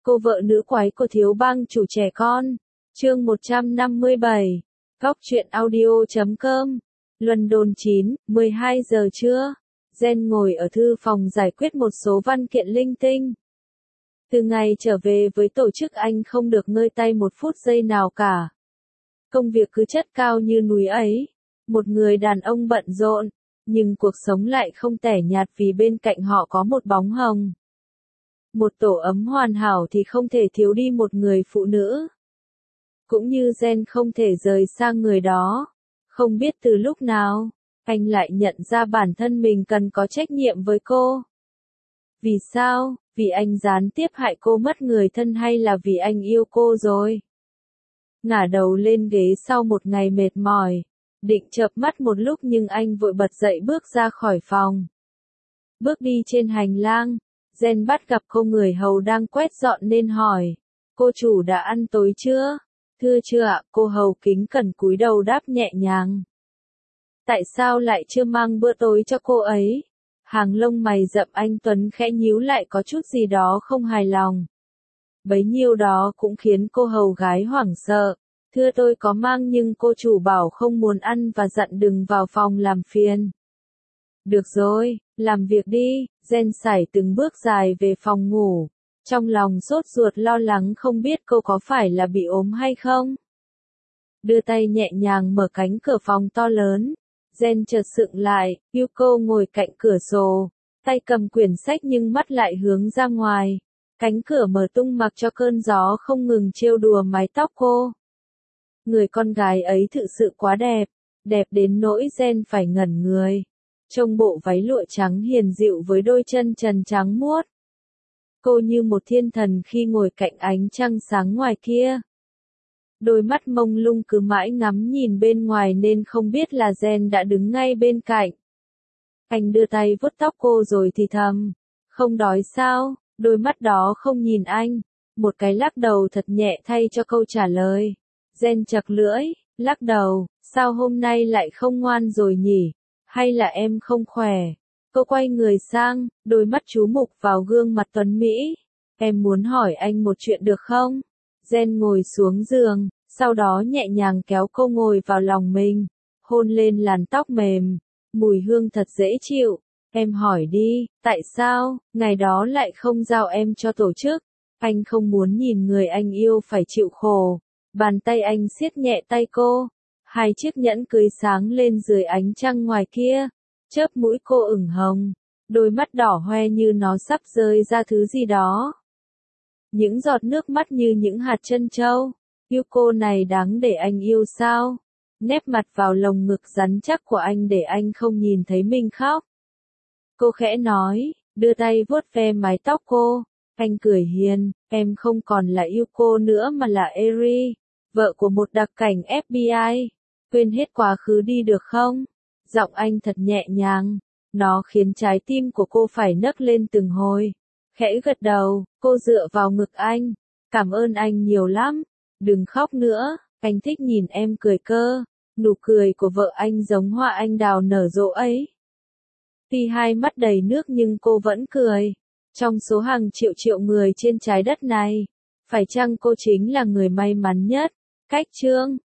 Cô vợ nữ quái của thiếu bang chủ trẻ con. Chương 157. Góc truyện audio.com. London 9, 12 giờ trưa. Jen ngồi ở thư phòng giải quyết một số văn kiện linh tinh. Từ ngày trở về với tổ chức anh không được ngơi tay một phút giây nào cả. Công việc cứ chất cao như núi ấy. Một người đàn ông bận rộn, nhưng cuộc sống lại không tẻ nhạt vì bên cạnh họ có một bóng hồng. Một tổ ấm hoàn hảo thì không thể thiếu đi một người phụ nữ. Cũng như Jen không thể rời xa người đó. Không biết từ lúc nào, anh lại nhận ra bản thân mình cần có trách nhiệm với cô. Vì sao? Vì anh gián tiếp hại cô mất người thân hay là vì anh yêu cô rồi? Ngả đầu lên ghế sau một ngày mệt mỏi, định chợp mắt một lúc nhưng anh vội bật dậy bước ra khỏi phòng. Bước đi trên hành lang, Jen bắt gặp cô người hầu đang quét dọn nên hỏi, cô chủ đã ăn tối chưa? Thưa chưa ạ, cô hầu kính cẩn cúi đầu đáp nhẹ nhàng. Tại sao lại chưa mang bữa tối cho cô ấy? Hàng lông mày rậm anh Tuấn khẽ nhíu lại có chút gì đó không hài lòng. Bấy nhiêu đó cũng khiến cô hầu gái hoảng sợ. Thưa tôi có mang nhưng cô chủ bảo không muốn ăn và dặn đừng vào phòng làm phiền. Được rồi, làm việc đi. Jen sải từng bước dài về phòng ngủ. Trong lòng sốt ruột lo lắng không biết cô có phải là bị ốm hay không. Đưa tay nhẹ nhàng mở cánh cửa phòng to lớn. Jen chợt sững lại, Yuko ngồi cạnh cửa sổ, tay cầm quyển sách nhưng mắt lại hướng ra ngoài. Cánh cửa mở tung mặc cho cơn gió không ngừng trêu đùa mái tóc cô. Người con gái ấy thực sự quá đẹp, đẹp đến nỗi Jen phải ngẩn người. Trong bộ váy lụa trắng hiền dịu với đôi chân trần trắng muốt. Cô như một thiên thần khi ngồi cạnh ánh trăng sáng ngoài kia. Đôi mắt mông lung cứ mãi ngắm nhìn bên ngoài nên không biết là Jen đã đứng ngay bên cạnh. Anh đưa tay vuốt tóc cô rồi thì thầm, không đói sao? Đôi mắt đó không nhìn anh, một cái lắc đầu thật nhẹ thay cho câu trả lời. Jen chật lưỡi, lắc đầu, sao hôm nay lại không ngoan rồi nhỉ? Hay là em không khỏe? Cô quay người sang, đôi mắt chú mục vào gương mặt tuấn Mỹ. Em muốn hỏi anh một chuyện được không? Jen ngồi xuống giường, sau đó nhẹ nhàng kéo cô ngồi vào lòng mình, hôn lên làn tóc mềm, mùi hương thật dễ chịu. Em hỏi đi, tại sao, ngày đó lại không giao em cho tổ chức? Anh không muốn nhìn người anh yêu phải chịu khổ. Bàn tay anh siết nhẹ tay cô. Hai chiếc nhẫn cưới sáng lên dưới ánh trăng ngoài kia. Chớp mũi cô ửng hồng. Đôi mắt đỏ hoe như nó sắp rơi ra thứ gì đó. Những giọt nước mắt như những hạt trân châu. Yêu cô này đáng để anh yêu sao? Nép mặt vào lồng ngực rắn chắc của anh để anh không nhìn thấy mình khóc. Cô khẽ nói, đưa tay vuốt ve mái tóc cô. Anh cười hiền, em không còn là yêu cô nữa mà là Eri, vợ của một đặc cảnh FBI. Quên hết quá khứ đi được không? Giọng anh thật nhẹ nhàng, nó khiến trái tim của cô phải nấc lên từng hồi. Khẽ gật đầu, cô dựa vào ngực anh. Cảm ơn anh nhiều lắm. Đừng khóc nữa, anh thích nhìn em cười cơ. Nụ cười của vợ anh giống hoa anh đào nở rộ ấy. Tuy hai mắt đầy nước nhưng cô vẫn cười. Trong số hàng triệu triệu người trên trái đất này, phải chăng cô chính là người may mắn nhất? Cách chương